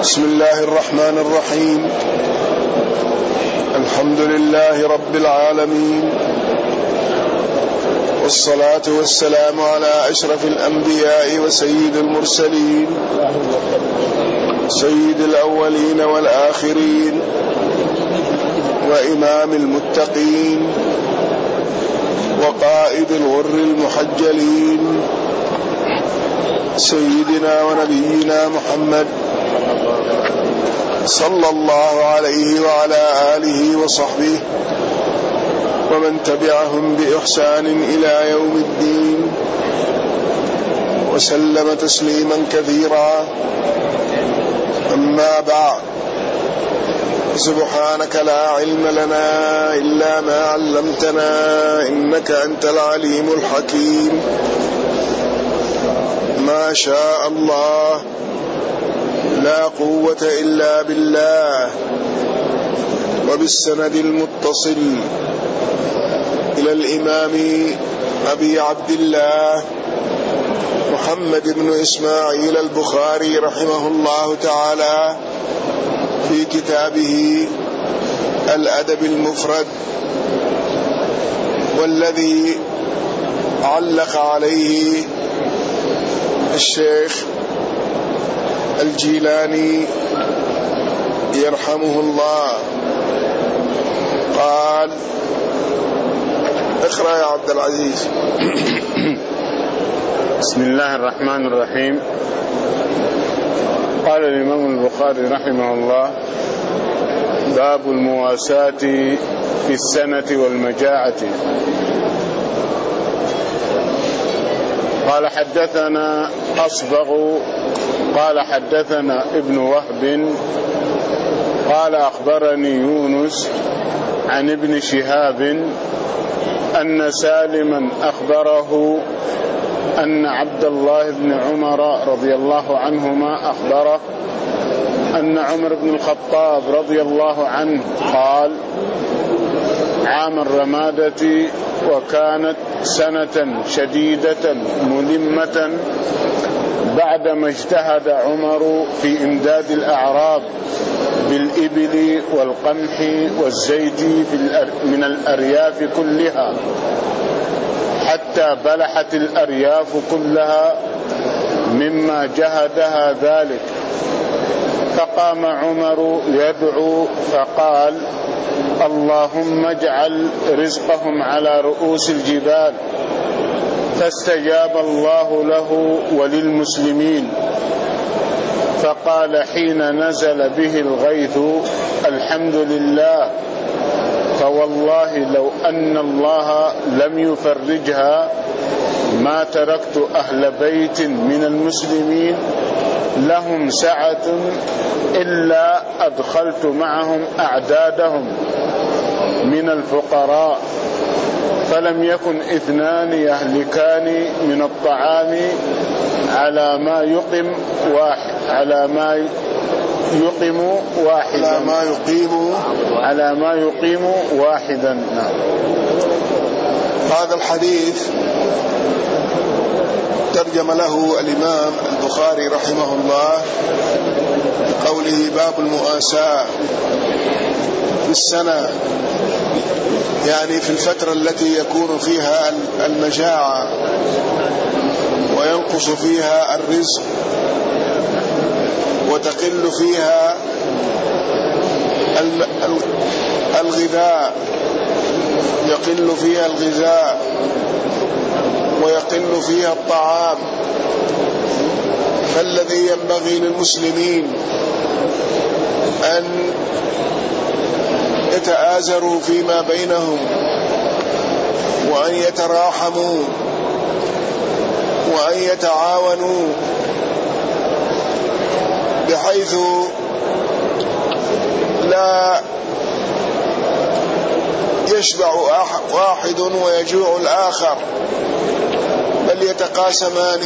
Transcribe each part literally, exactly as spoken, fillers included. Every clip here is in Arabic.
بسم الله الرحمن الرحيم. الحمد لله رب العالمين، والصلاة والسلام على أشرف الأنبياء وسيد المرسلين، سيد الأولين والآخرين، وإمام المتقين، وقائد الغر المحجلين، سيدنا ونبينا محمد صلى الله عليه وعلى آله وصحبه ومن تبعهم بإحسان إلى يوم الدين، وسلم تسليما كثيرا. أما بعد، سبحانك لا علم لنا إلا ما علمتنا إنك أنت العليم الحكيم. ما شاء الله، لا قوة إلا بالله. وبالسند المتصل إلى الإمام أبي عبد الله محمد بن إسماعيل البخاري رحمه الله تعالى في كتابه الأدب المفرد، والذي علق عليه الشيخ الجيلاني يرحمه الله. قال: اقرأ يا عبد العزيز. بسم الله الرحمن الرحيم. قال الإمام البخاري رحمه الله: باب المواساة في السنة والمجاعة. قال: حدثنا أصبغ قال: حدثنا ابن وهب قال: أخبرني يونس عن ابن شهاب أن سالما أخبره أن عبد الله بن عمر رضي الله عنهما أخبره أن عمر بن الخطاب رضي الله عنه قال: عام الرمادة، وكانت سنة شديدة ملمة، بعدما اجتهد عمر في إمداد الأعراب بالإبل والقمح والزيت من الأرياف كلها، حتى بلحت الأرياف كلها مما جهدها ذلك. فقام عمر يدعو فقال: اللهم اجعل رزقهم على رؤوس الجبال. فاستجاب الله له وللمسلمين، فقال حين نزل به الغيث: الحمد لله، فوالله لو أن الله لم يفرجها ما تركت أهل بيت من المسلمين لهم سعة إلا أدخلت معهم أعدادهم من الفقراء، فلم يكن اثنان يهلكان من الطعام على ما يقم واحد على ما يقيم واحدا على ما يقيم على ما يقيم واحدا. نعم. هذا الحديث ترجم له الإمام البخاري رحمه الله قوله: باب المؤاساة في السنة، يعني في الفترة التي يكون فيها المجاعة وينقص فيها الرزق وتقل فيها الغذاء يقل فيها الغذاء ويقل فيها الطعام. فالذي ينبغي للمسلمين أن يتآزروا فيما بينهم، وأن يتراحموا، وأن يتعاونوا، بحيث لا يشبع واحد ويجوع الآخر، بل يتقاسمان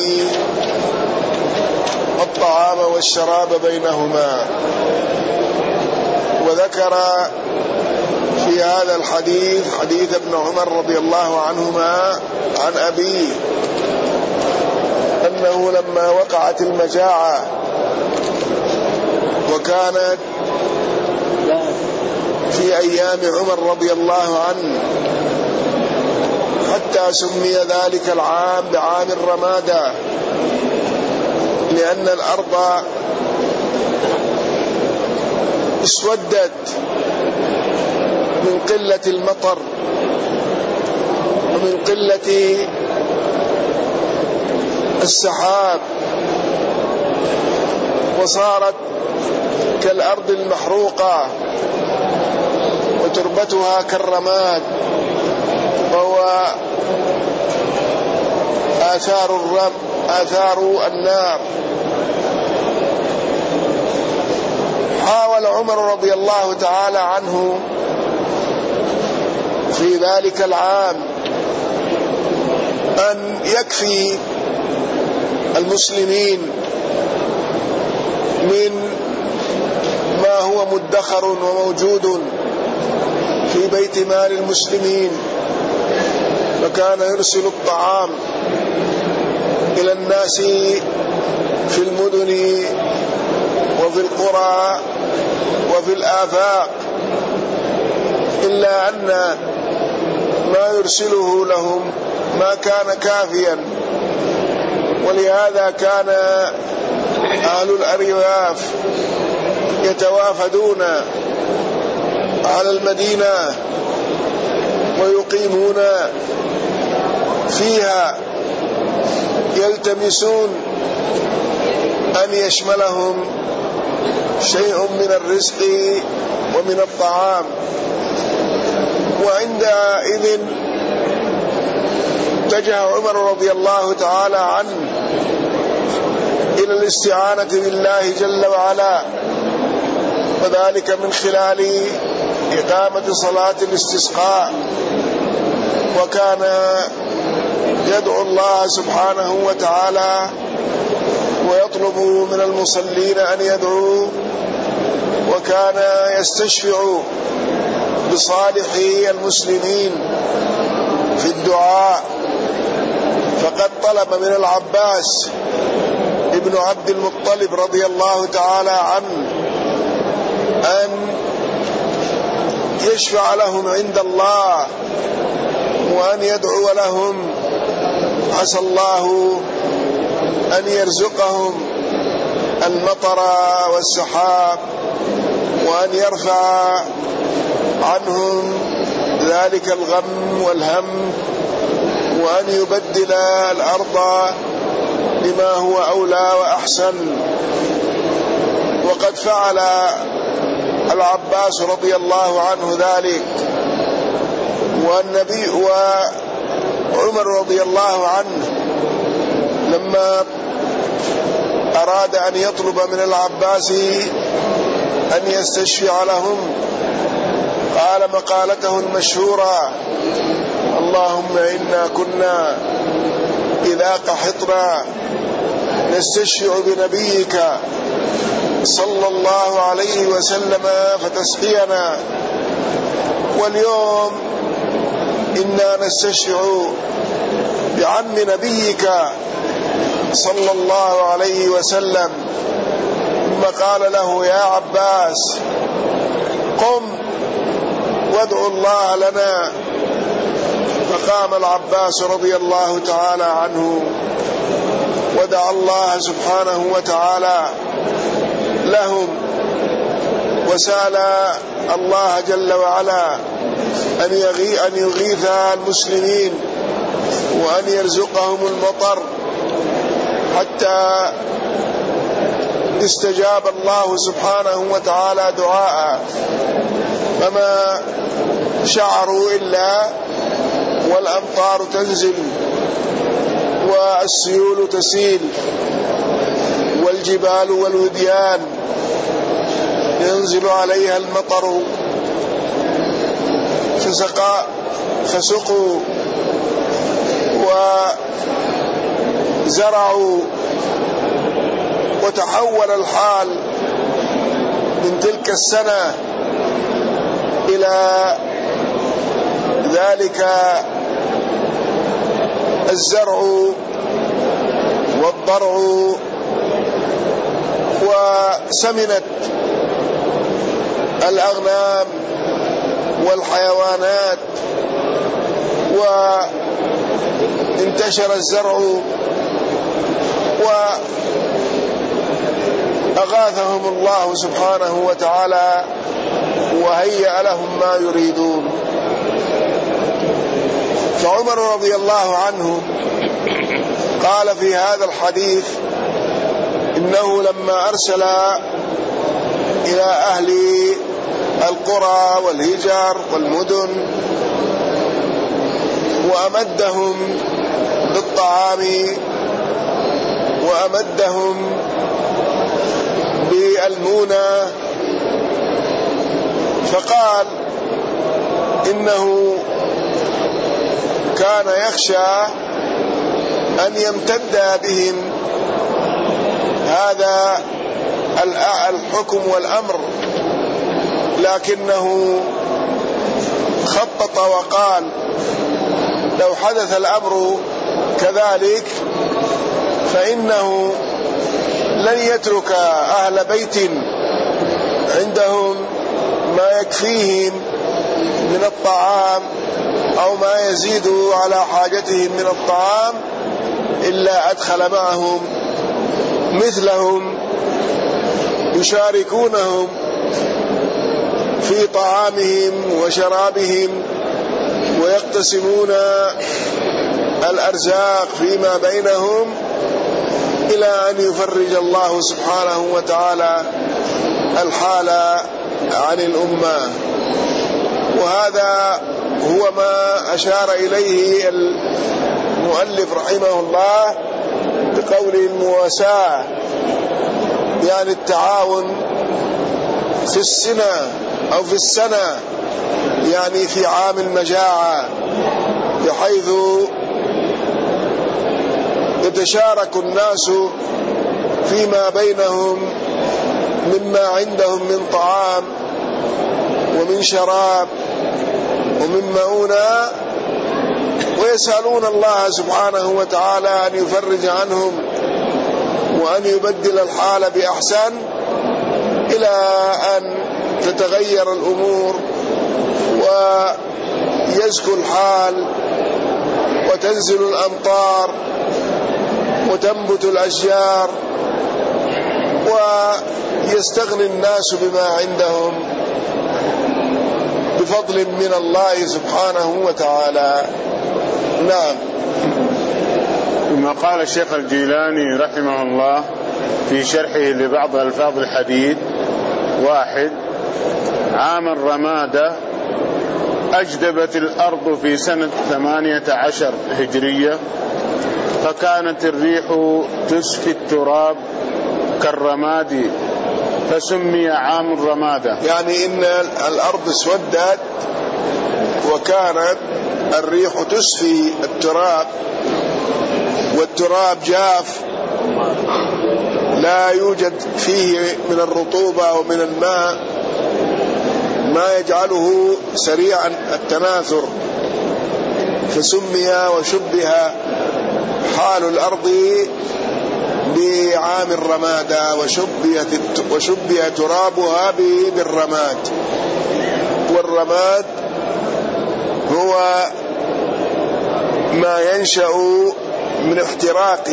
الطعام والشراب بينهما. وذكر في هذا الحديث حديث ابن عمر رضي الله عنهما عن أبيه أنه لما وقعت المجاعة وكانت في أيام عمر رضي الله عنه، حتى سمي ذلك العام بعام الرمادة، لأن الأرض اسودت من قلة المطر ومن قلة السحاب، وصارت كالأرض المحروقة وتربتها كالرماد، وهو آثار الرم آثار النار. حاول عمر رضي الله تعالى عنه في ذلك العام أن يكفي المسلمين من ما هو مدخر وموجود في بيت مال المسلمين، فكان يرسل الطعام إلى الناس في المدن وفي القرى وفي الآفاق، إلا أن ما يرسله لهم ما كان كافيا، ولهذا كان أهل الأرياف يتوافدون على المدينة ويقيمون فيها، يلتمسون أن يشملهم شيء من الرزق ومن الطعام. وعندئذ اتجه عمر رضي الله تعالى عنه إلى الاستعانة بالله جل وعلا، وذلك من خلال إقامة صلاة الاستسقاء، وكان يدعو الله سبحانه وتعالى ويطلب من المصلين أن يدعوا، وكان يستشفع بصالحي المسلمين في الدعاء. فقد طلب من العباس ابن عبد المطلب رضي الله تعالى عنه أن يشفع لهم عند الله وأن يدعو لهم، عسى الله أن يرزقهم المطر والسحاب، وأن يرفع عنهم ذلك الغم والهم، وأن يبدل الأرض لما هو أولى وأحسن. وقد فعل العباس رضي الله عنه ذلك، والنبي وعمر رضي الله عنه لما أراد أن يطلب من العباس أن يستشفع لهم قال مقالته المشهورة: اللهم إنا كنا إذا قحطنا نستشفع بنبيك صلى الله عليه وسلم فتسقينا، واليوم إنا نستشفع بعم نبيك صلى الله عليه وسلم. ثم قال له: يا عباس قم وادعو الله لنا. فقام العباس رضي الله تعالى عنه ودعا الله سبحانه وتعالى لهم، وسأل الله جل وعلا أن يغي أن يغيث المسلمين وأن يرزقهم المطر، حتى استجاب الله سبحانه وتعالى دعاء، فما شعروا إلا والأمطار تنزل والسيول تسيل والجبال والوديان ينزل عليها المطر، فسقى فسقوا وزرعوا، وتحول الحال من تلك السنة إلى ذلك الزرع والضرع سمنت الأغنام والحيوانات وانتشر الزرع وأغاثهم الله سبحانه وتعالى وهيأ لهم ما يريدون. فعمر رضي الله عنه قال في هذا الحديث إنه لما أرسل إلى أهل القرى والهجر والمدن وأمدهم بالطعام وأمدهم بالمونة، فقال إنه كان يخشى أن يمتد بهم هذا الحكم والأمر، لكنه خطط وقال لو حدث الأمر كذلك فإنه لن يترك أهل بيت عندهم ما يكفيهم من الطعام أو ما يزيد على حاجتهم من الطعام إلا أدخل معهم مثلهم يشاركونهم في طعامهم وشرابهم ويقتسمون الأرزاق فيما بينهم إلى أن يفرج الله سبحانه وتعالى الحال عن الأمة. وهذا هو ما أشار إليه المؤلف رحمه الله بقول المواساة، يعني التعاون في السنة أو في السنة، يعني في عام المجاعة، بحيث يتشارك الناس فيما بينهم مما عندهم من طعام ومن شراب ومن مؤونة، ويسألون الله سبحانه وتعالى أن يفرج عنهم وأن يبدل الحال بأحسن إلى أن تتغير الأمور ويزكو الحال وتنزل الأمطار وتنبت الأشجار ويستغني الناس بما عندهم بفضل من الله سبحانه وتعالى. نعم. ثم قال الشيخ الجيلاني رحمه الله في شرحه لبعض ألفاظ الحديث: واحد، عام الرمادة أجدبت الأرض في سنة ثمانية عشر هجرية، فكانت الريح تسفي التراب كالرماد فسمي عام الرمادة. يعني إن الأرض اسودت وكانت الريح تسفي التراب، والتراب جاف لا يوجد فيه من الرطوبة ومن الماء ما يجعله سريعا التناثر، فسمي وشبه حال الأرض بعام الرمادة وشبه ترابها بالرماد. والرماد هو ما ينشأ من احتراق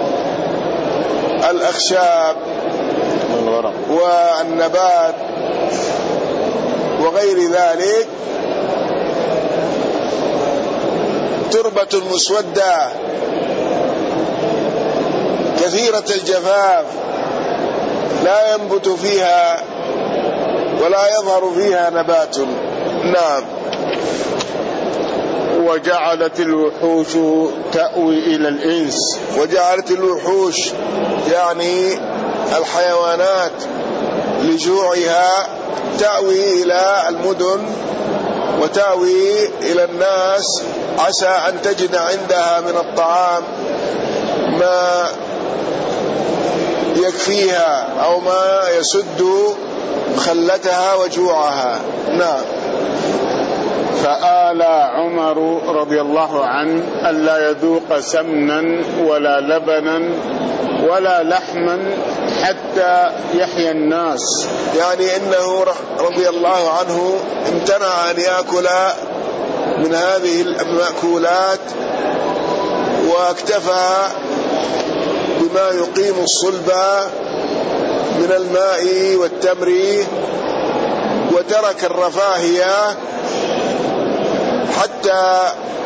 الأخشاب والنبات وغير ذلك. تربة مسودة كثيرة الجفاف لا ينبت فيها ولا يظهر فيها نبات. نعم. وجعلت الوحوش تأوي إلى الإنس. وجعلت الوحوش يعني الحيوانات لجوعها تأوي إلى المدن وتأوي إلى الناس، عسى أن تجد عندها من الطعام ما يكفيها أو ما يسد خلتها وجوعها. نعم. فآلى عمر رضي الله عنه ألا يذوق سمنا ولا لبنا ولا لحما حتى يحيى الناس. يعني إنه رضي الله عنه امتنع أن يأكل من هذه المأكولات واكتفى بما يقيم الصلب من الماء والتمر، وترك الرفاهية حتى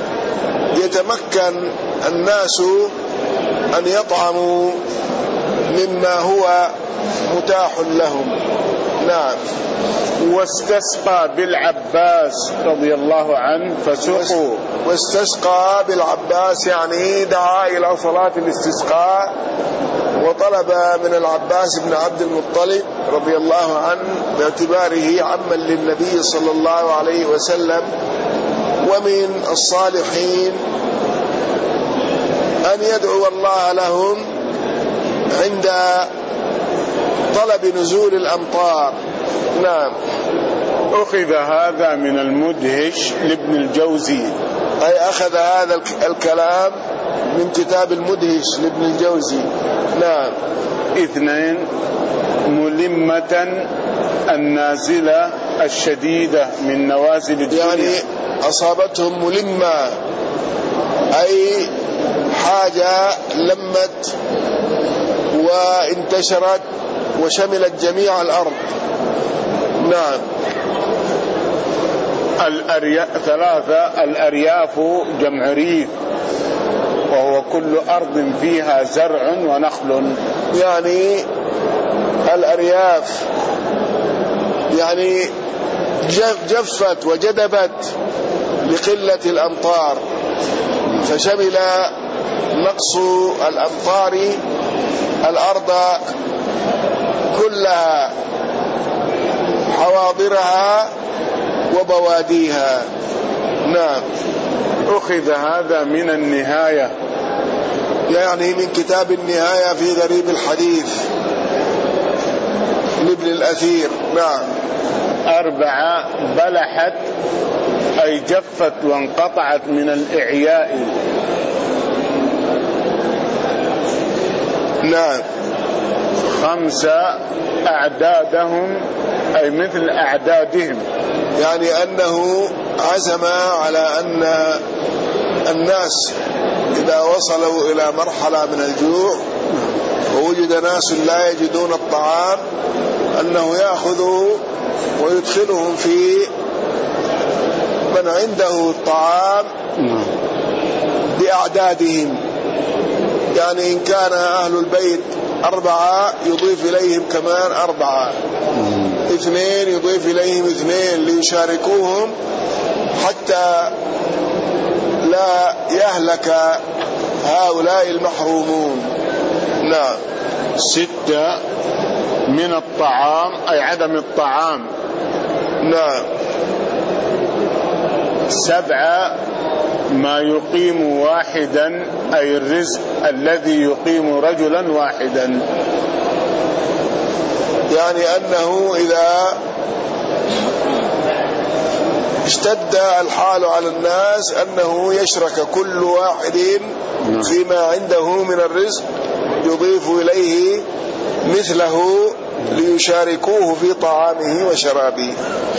يتمكن الناس أن يطعموا مما هو متاح لهم. نعم. واستسقى بالعباس رضي الله عنه فسقوا. واستسقى بالعباس يعني دعا إلى صلاة الاستسقاء وطلب من العباس بن عبد المطلب رضي الله عنه باعتباره عما للنبي صلى الله عليه وسلم ومن الصالحين أن يدعو الله لهم عند طلب نزول الأمطار. نعم. أخذ هذا من المدهش لابن الجوزي، أي أخذ هذا الكلام من كتاب المدهش لابن الجوزي. نعم. اثنين، ملمة النازلة الشديدة من نوازل الدنيا، يعني أصابتهم ملمة أي حاجة لمت وانتشرت وشملت جميع الأرض. نعم. الأرياف ثلاثة، الأرياف جمع ريف وهو كل أرض فيها زرع ونخل. يعني الأرياف يعني جفت وجدبت لقلة الأمطار، فشمل نقص الأمطار الأرض كلها حواضرها وبواديها. نعم. أخذ هذا من النهاية، يعني من كتاب النهاية في غريب الحديث لابن الأثير. نعم. أربعة، بلحت أي جفت وانقطعت من الإعياء. نعم. خمسة، أعدادهم أي مثل أعدادهم، يعني أنه عزم على أن الناس إذا وصلوا إلى مرحلة من الجوع ووجد ناس لا يجدون الطعام أنه يأخذ ويدخلهم في من عنده الطعام بأعدادهم. يعني إن كان أهل البيت أربعة يضيف إليهم كمان أربعة، اثنين يضيف إليهم اثنين ليشاركوهم حتى لا يهلك هؤلاء المحرومون. نعم. ستة، من الطعام أي عدم الطعام. نعم. سبعة، ما يقيم واحدا أي الرزق الذي يقيم رجلا واحدا، يعني أنه إذا اشتد الحال على الناس أنه يشرك كل واحد فيما عنده من الرزق يضيف إليه مثله ليشاركوه في طعامه وشرابه.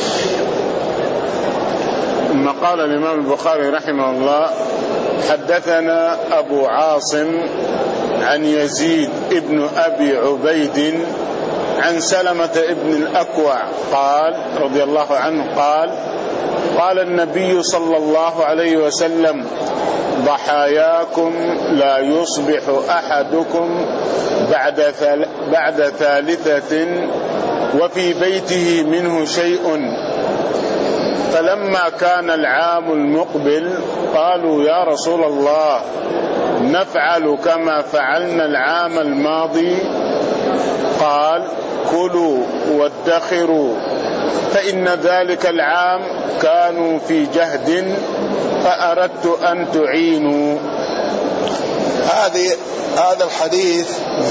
ثم قال الإمام البخاري رحمه الله: حدثنا أبو عاصم عن يزيد ابن أبي عبيد عن سلمة ابن الأكوع قال رضي الله عنه قال: قال النبي صلى الله عليه وسلم: ضحاياكم لا يصبح أحدكم بعد بعد ثالثة وفي بيته منه شيء. فلما كان العام المقبل قالوا: يا رسول الله، نفعل كما فعلنا العام الماضي؟ قال: كلوا وادخروا، فإن ذلك العام كانوا في جهد فأردت أن تعينوا. هذه هذا الحديث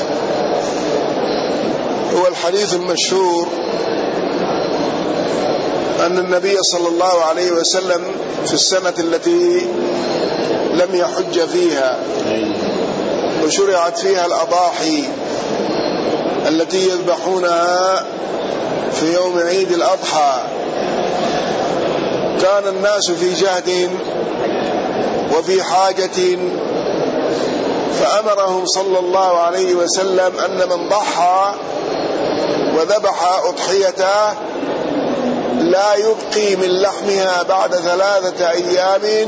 هو الحديث المشهور أن النبي صلى الله عليه وسلم في السنة التي لم يحج فيها وشرعت فيها الأضاحي التي يذبحونها في يوم عيد الأضحى. كان الناس في جهد وفي حاجة، فأمرهم صلى الله عليه وسلم أن من ضحى وذبح أضحيته لا يبقي من لحمها بعد ثلاثة أيام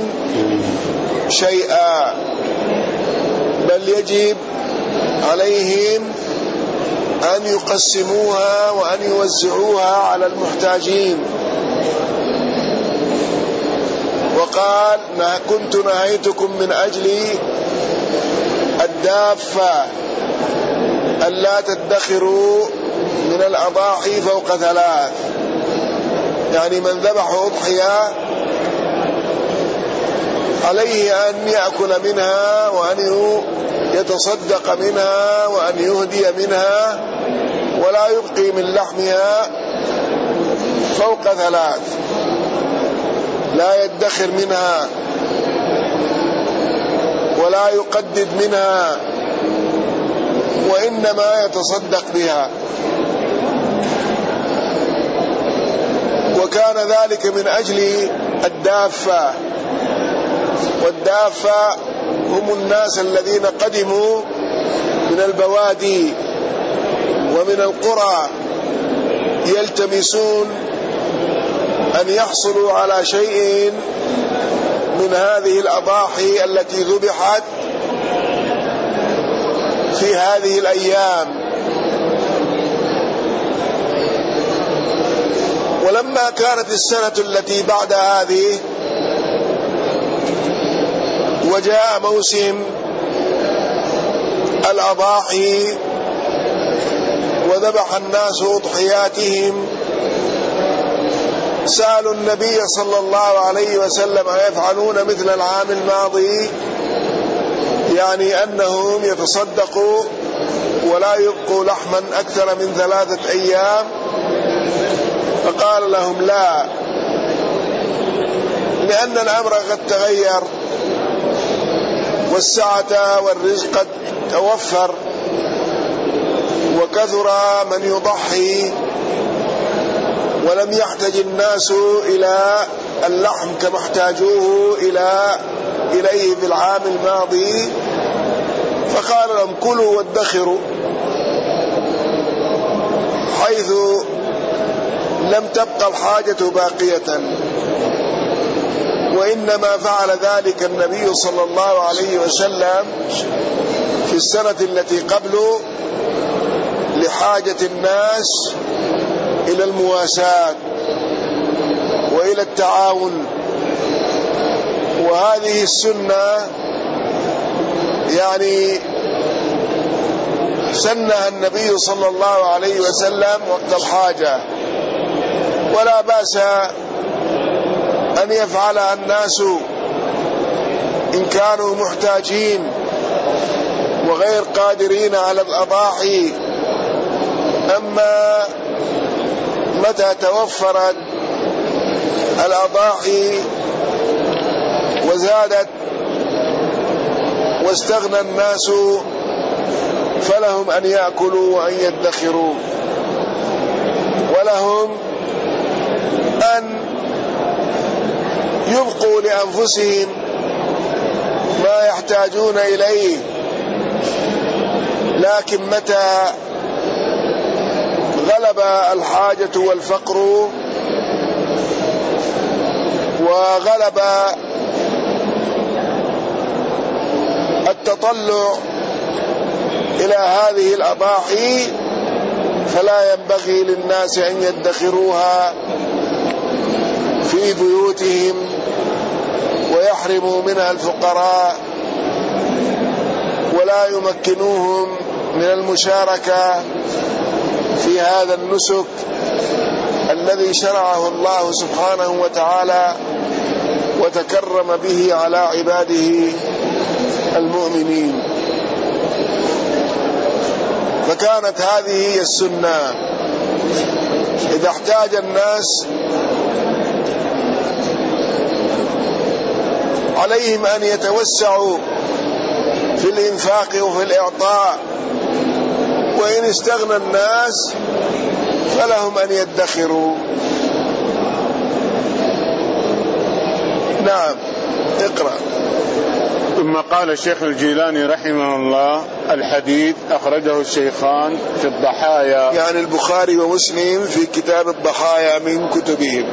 شيئا، بل يجب عليهم أن يقسموها وأن يوزعوها على المحتاجين. وقال: ما كنت نهيتكم من أجل الدافة ألا تدخروا من الأضاحي فوق ثلاث، يعني من ذبح أضحية عليه أن يأكل منها وأن يتصدق منها وأن يهدي منها، ولا يبقي من لحمها فوق ثلاث، لا يدخر منها ولا يقدد منها، وإنما يتصدق بها. وكان ذلك من أجل الدافة، والدافة هم الناس الذين قدموا من البوادي ومن القرى يلتمسون أن يحصلوا على شيء من هذه الأضاحي التي ذبحت في هذه الأيام. ولما كانت السنة التي بعد هذه وجاء موسم الأضاحي وذبح الناس أضحياتهم، سألوا النبي صلى الله عليه وسلم أيفعلون مثل العام الماضي، يعني أنهم يتصدقوا ولا يبقوا لحما أكثر من ثلاثة أيام؟ فقال لهم: لا، لأن الأمر قد تغير والسعة والرزق قد توفر وكثر من يضحي، ولم يحتج الناس إلى اللحم كما احتاجوه إلى إليه في العام الماضي. فقال لهم: كلوا وادخروا، حيث لم تبقى الحاجة باقية. وإنما فعل ذلك النبي صلى الله عليه وسلم في السنة التي قبله لحاجة الناس إلى المواساة وإلى التعاون. وهذه السنة يعني سنها النبي صلى الله عليه وسلم وقت الحاجة، ولا بأس أن يفعلها الناس إن كانوا محتاجين وغير قادرين على الأضاحي. أما متى توفرت الأضاحي وزادت واستغنى الناس فلهم أن يأكلوا وأن يدخروا، ولهم أن يبقوا لأنفسهم ما يحتاجون إليه. لكن متى غلب الحاجة والفقر وغلب التطلع إلى هذه الأضاحي فلا ينبغي للناس أن يدخروها في بيوتهم ويحرموا منها الفقراء ولا يمكنوهم من المشاركة في هذا النسك الذي شرعه الله سبحانه وتعالى وتكرم به على عباده المؤمنين. فكانت هذه هي السنة. إذا احتاج الناس عليهم أن يتوسعوا في الإنفاق وفي الإعطاء وإن استغنى الناس فلهم أن يدخروا. نعم اقرأ. ثم قال الشيخ الجيلاني رحمه الله: الحديث أخرجه الشيخان في الضحايا، يعني البخاري ومسلم في كتاب الضحايا من كتبهم.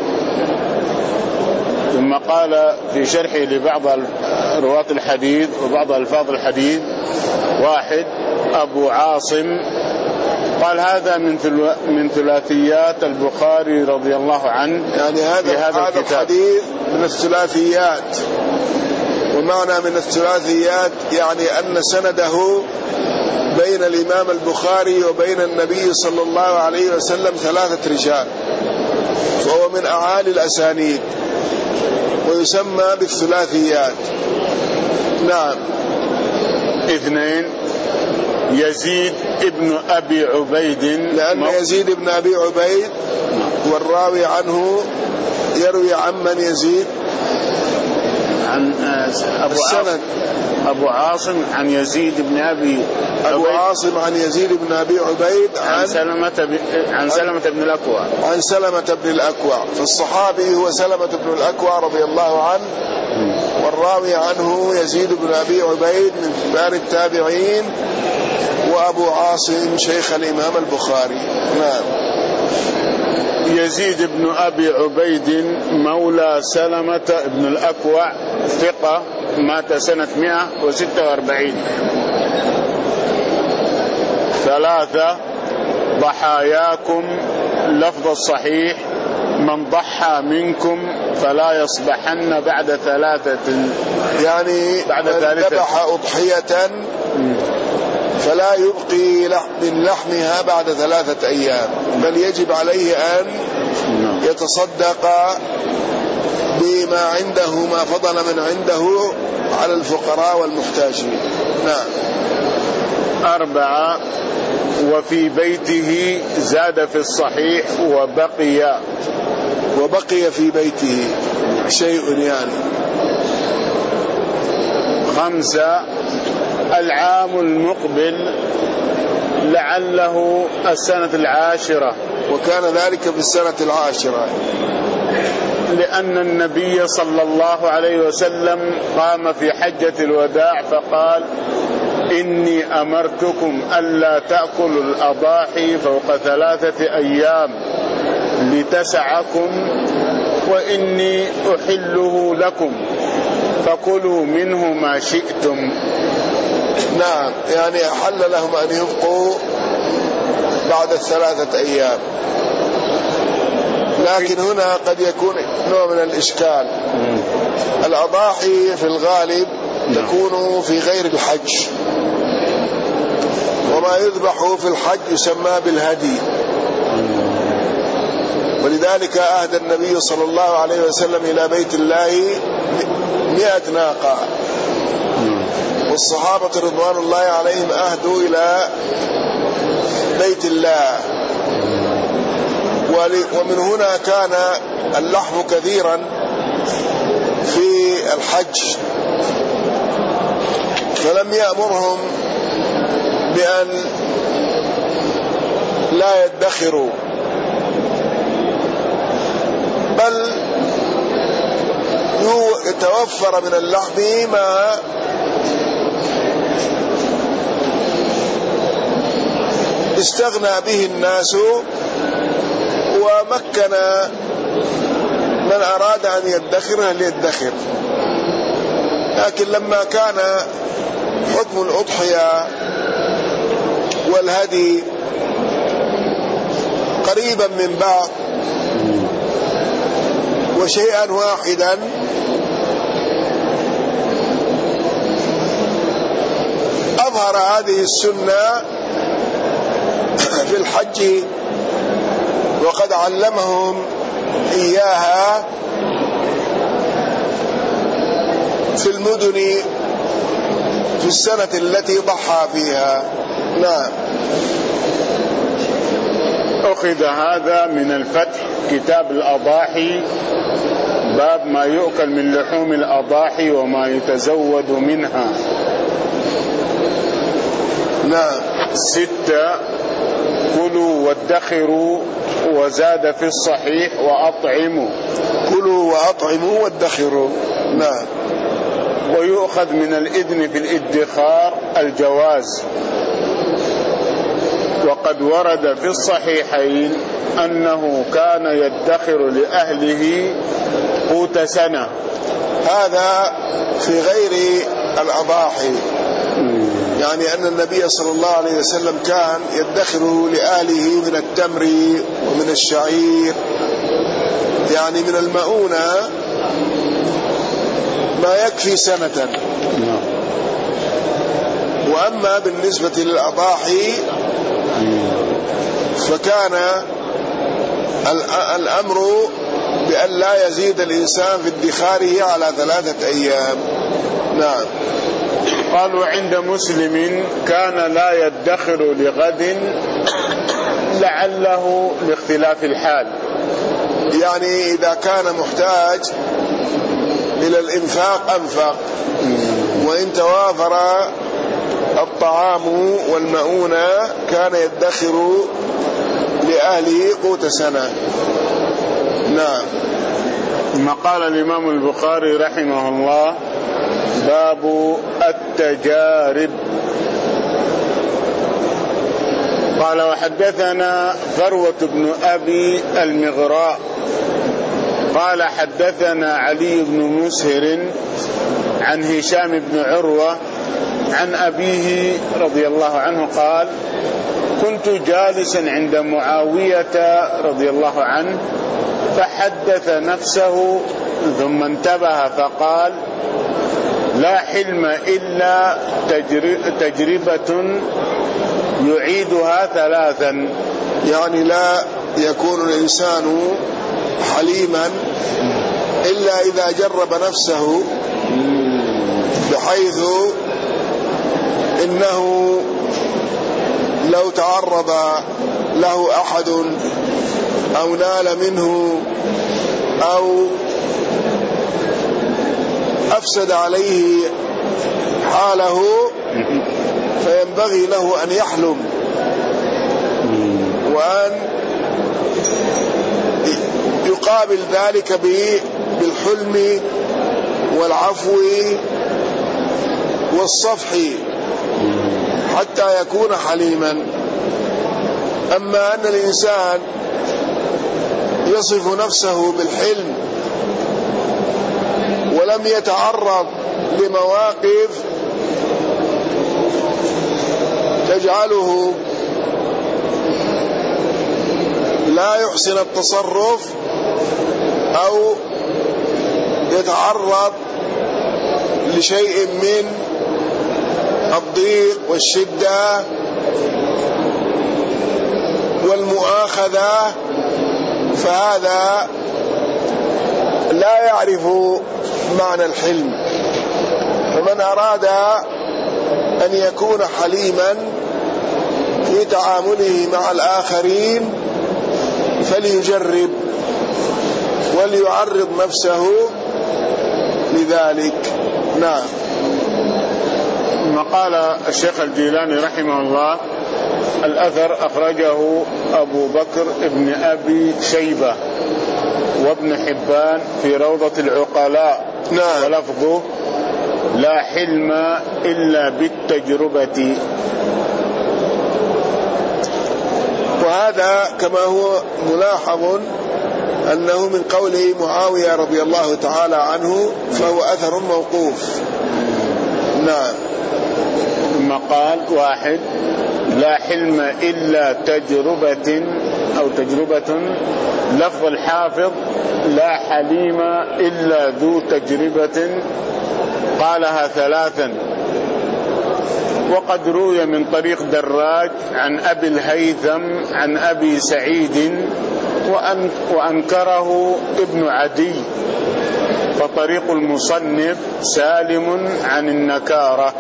ثم قال في شرحه لبعض رواة الحديث وبعض ألفاظ الحديث: واحد أبو عاصم قال هذا من من ثلاثيات البخاري رضي الله عنه، يعني هذا هذا الحديث من الثلاثيات. ومعنى من الثلاثيات يعني أن سنده بين الإمام البخاري وبين النبي صلى الله عليه وسلم ثلاثة رجال، فهو من أعالي الأسانيد ويسمى بالثلاثيات. نعم. اثنين يزيد ابن أبي عبيد، لأن يزيد ابن أبي عبيد والراوي عنه يروي عن من يزيد عن أبو عاصم أبو عاصم عن يزيد بن أبي أبو عاصم عن يزيد بن أبي عبيد عن, عن سلمة عن سلمة بن الأكوع عن سلمة بن الأكوع. فالصحابي هو سلمة بن الأكوع رضي الله عنه، والراوي عنه يزيد بن أبي عبيد من كبار التابعين، وأبو عاصم شيخ الإمام البخاري. نعم. يزيد بن أبي عبيد مولى سلمة بن الأكوع ثقة، مات سنة مئة وستة وأربعين. ثلاثة ضحاياكم، لفظ الصحيح: من ضحى منكم فلا يصبحن بعد ثلاثة، يعني بعد من ذبح أضحية فلا يبقي من لحمها بعد ثلاثة أيام، بل يجب عليه أن يتصدق بما عنده، ما فضل من عنده، على الفقراء والمحتاجين. نعم. أربعة وفي بيته، زاد في الصحيح وبقي وبقي في بيته شيء يعني. خمسة العام المقبل، لعله السنة العاشرة، وكان ذلك في السنة العاشرة، لأن النبي صلى الله عليه وسلم قام في حجة الوداع فقال: إني أمرتكم ألا تأكلوا الأضاحي فوق ثلاثة أيام لتسعكم، وإني أحله لكم فكلوا منه ما شئتم. نعم، يعني أحل لهم أن يبقوا بعد الثلاثة أيام. لكن هنا قد يكون نوع من الإشكال. الأضاحي في الغالب تكون في غير الحج، وما يذبح في الحج يسمى بالهدي، ولذلك أهدى النبي صلى الله عليه وسلم إلى بيت الله مئة ناقة، والصحابة رضوان الله عليهم أهدوا إلى بيت الله، ومن هنا كان اللحم كثيرا في الحج، فلم يأمرهم بأن لا يدخروا، بل يتوفر من اللحم ما استغنى به الناس، ومكن من أراد أن يدخر ليدخر. لكن لما كان حكم الأضحية والهدي قريبا من بعض وشيئا واحدا، أظهر هذه السنة في الحج، وقد علمهم إياها في المدن في السنة التي ضحى فيها. نعم. أخذ هذا من الفتح، كتاب الأضاحي، باب ما يؤكل من لحوم الأضاحي وما يتزود منها. نعم. ستة كلوا وادخروا، وزاد في الصحيح وأطعموا. كلوا وأطعموا وادخروا. نعم. ويؤخذ من الإذن في الادخار الجواز، وقد ورد في الصحيحين أنه كان يدخر لأهله قوت سنة. هذا في غير الأضاحي، يعني أن النبي صلى الله عليه وسلم كان يدخر لأهله من التمر ومن الشعير، يعني من المؤونة ما يكفي سنة. وأما بالنسبة للأضاحي فكان الأمر بأن لا يزيد الإنسان في ادخاره على ثلاثة أيام. نعم. قال: وعند مسلم كان لا يدخر لغد لعله لاختلاف الحال، يعني إذا كان محتاج إلى الإنفاق أنفق، وإن توافر الطعام والمؤونة كان يدخر لأهله قوت سنة. نعم. ثم قال الإمام البخاري رحمه الله: باب التجارب. قال: وحدثنا فروة بن أبي المغراء قال: حدثنا علي بن مسهر عن هشام بن عروة عن أبيه رضي الله عنه قال: كنت جالسا عند معاوية رضي الله عنه فحدث نفسه ثم انتبه فقال: لا حلم إلا تجربة يعيدها ثلاثا. يعني لا يكون الإنسان حليما إلا إذا جرب نفسه، بحيث إنه لو تعرض له أحد أو نال منه أو أفسد عليه حاله فينبغي له أن يحلم، وأن يقابل ذلك بالحلم والعفو والصفح حتى يكون حليما. أما أن الإنسان يصف نفسه بالحلم ولم يتعرض لمواقف تجعله لا يحسن التصرف أو يتعرض لشيء من الضيق والشدة والمؤاخذة، فهذا لا يعرف معنى الحلم. فمن أراد أن يكون حليما في تعامله مع الآخرين فليجرب وليعرض نفسه لذلك. نعم. ثم قال الشيخ الجيلاني رحمه الله: الأثر أخرجه أبو بكر ابن أبي شيبة وابن حبان في روضة العقلاء. نعم. ولفظه: لا حلم إلا بالتجربة. وهذا كما هو ملاحظ أنه من قول معاوية رضي الله تعالى عنه، فهو أثر موقوف. نعم. ثم قال: واحد: لا حلم إلا تجربة أو تجربة. لفظ الحافظ: لا حليم إلا ذو تجربة، قالها ثلاثا. وقد روي من طريق دراج عن أبي الهيثم عن أبي سعيد وأن وأنكره ابن عدي، فطريق المصنف سالم عن النكارة،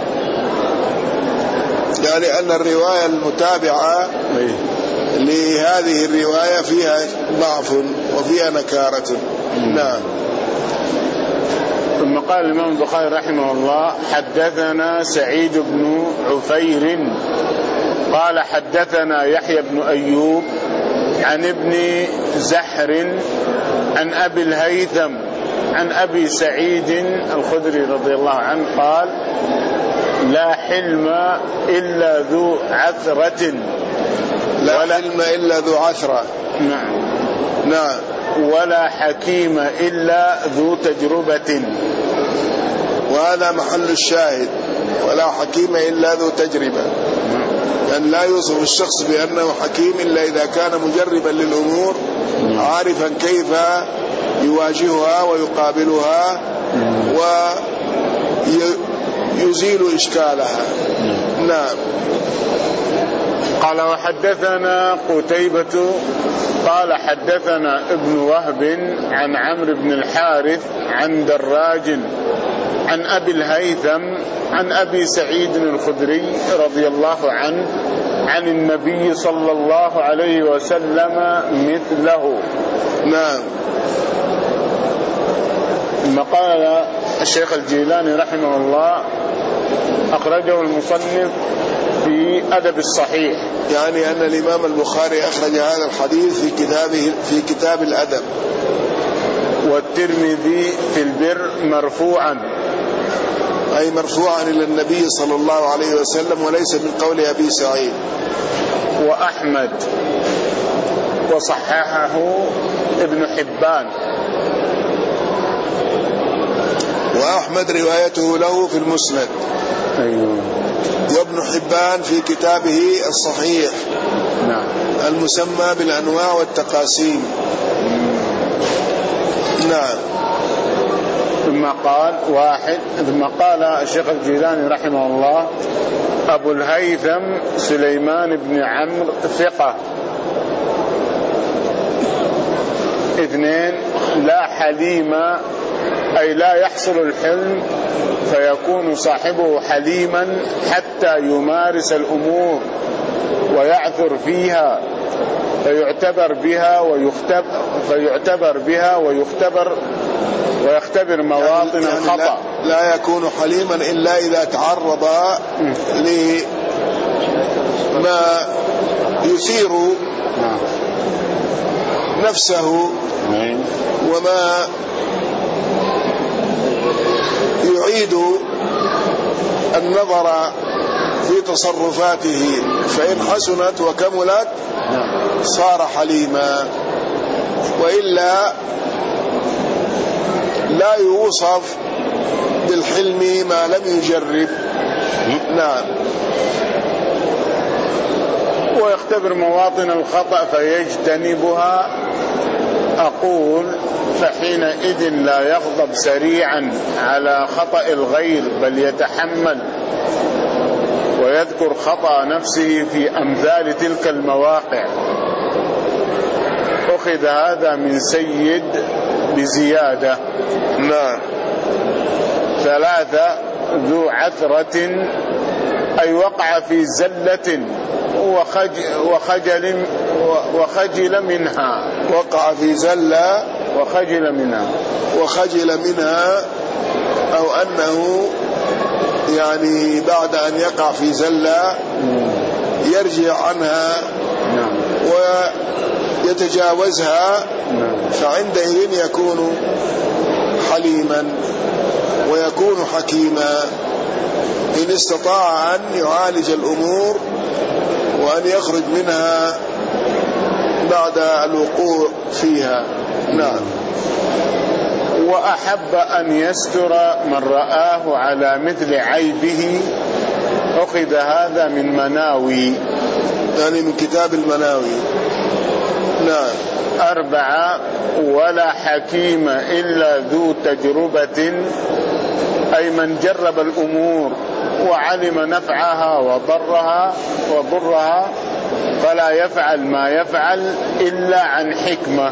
يعني أن الرواية المتابعة لهذه الرواية فيها ضعف وفيها نكارة. نعم. ثم قال الإمام البخاري رحمه الله: حدثنا سعيد بن عفير قال حدثنا يحيى بن أيوب عن ابن زحر عن أبي الهيثم عن أبي سعيد الخدري رضي الله عنه قال لا حلم إلا ذو عثرة. لا حلم إلا ذو عثرة. نعم. نعم. ولا حكيم إلا ذو تجربة. وهذا محل الشاهد، ولا حكيم إلا ذو تجربة، أن لا يوصف الشخص بأنه حكيم إلا إذا كان مجربا للأمور عارفا كيف يواجهها ويقابلها ويزيل إشكالها. نعم. قال وحدثنا قتيبة قال حدثنا ابن وهب عن عمرو بن الحارث عن دراج عن أبي الهيثم عن أبي سعيد الخدري رضي الله عنه عن النبي صلى الله عليه وسلم مثله. نعم. ثم قال الشيخ الجيلاني رحمه الله أخرجه المصنف في أدب الصحيح، يعني أن الإمام البخاري أخرج هذا الحديث في كتابه في كتاب الأدب. والترمذي في البر مرفوعا، أي مرفوعا إلى النبي صلى الله عليه وسلم وليس من قول أبي سعيد. وأحمد وصححه ابن حبان. وأحمد روايته له في المسند. أيوه. وابن حبان في كتابه الصحيح. نعم. المسمى بالأنواع والتقاسيم. نعم. ثم قال واحد ثم قال الشيخ الجيلاني رحمه الله أبو الهيثم سليمان بن عمرو ثقة. اثنين لا حليم أي لا يحصل الحلم فيكون صاحبه حليما حتى يمارس الأمور ويعثر فيها فيعتبر بها ويختبر فيعتبر بها ويختبر ويختبر مواطن يعني الخطأ. لا, لا يكون حليما إلا إذا تعرض لما يثير نفسه وما يعيد النظر في تصرفاته، فإن حسنت وكملت صار حليما، وإلا لا يوصف بالحلم ما لم يجرب. نعم. ويختبر مواطن الخطأ فيجتنبها. أقول فحينئذ لا يغضب سريعا على خطأ الغير بل يتحمل ويذكر خطأ نفسه في أمثال تلك المواقع. أخذ هذا من سيد بزيادة. نعم. ثلاثة ذو عثرة أي وقع في زلة وخجل وخجل منها. وقع في زلة وخجل منها وخجل منها أو أنه يعني بعد أن يقع في زلة يرجع عنها ويتجاوزها، فعندئذ يكون حليما ويكون حكيما إن استطاع أن يعالج الأمور وأن يخرج منها بعد الوقوع فيها. نعم. وأحب أن يستر من رآه على مثل عيبه. أخذ هذا من مناوي، يعني من كتاب المناوي. نعم. أربعة ولا حكيم إلا ذو تجربة أي من جرب الأمور وعلم نفعها وضرها وضرها فلا يفعل ما يفعل إلا عن حكمة،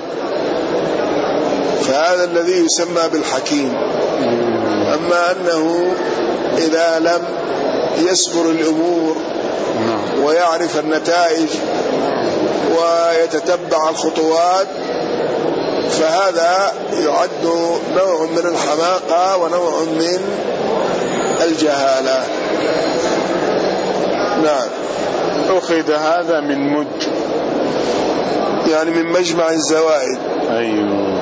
فهذا الذي يسمى بالحكيم. أما أنه إذا لم يصبر الأمور ويعرف النتائج ويتتبع الخطوات فهذا يعد نوع من الحماقة ونوع من الجهالة. نعم. أخذ هذا من مد، يعني من مجمع الزوائد. أيوه.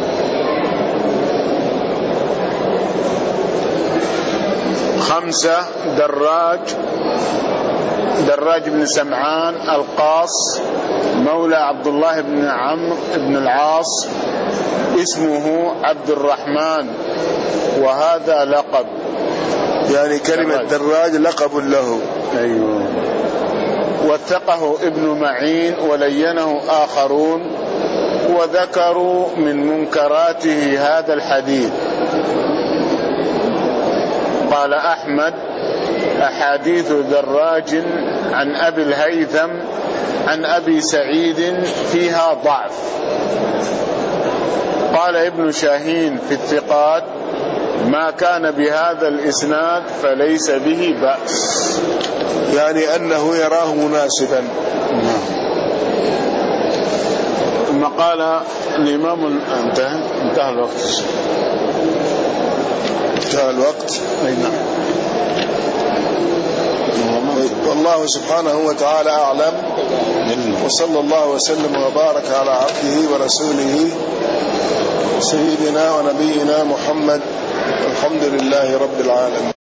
خمسة دراج دراج بن سمعان القاص مولى عبد الله بن عمرو بن العاص، اسمه عبد الرحمن، وهذا لقب، يعني كلمة دراج, دراج لقب له. أيوه. وثقه ابن معين ولينه آخرون، وذكروا من منكراته هذا الحديث. قال أحمد: أحاديث دراج عن أبي الهيثم عن أبي سعيد فيها ضعف. قال ابن شاهين في الثقات: ما كان بهذا الإسناد فليس به بأس، يعني أنه يراه مناسبا. ثم قال الإمام: انتهى انتهى الوقت انتهى الوقت أي نعم. والله سبحانه وتعالى أعلم، وصلى الله وسلم وبارك على عبده ورسوله سيدنا ونبينا محمد، الحمد لله رب العالمين.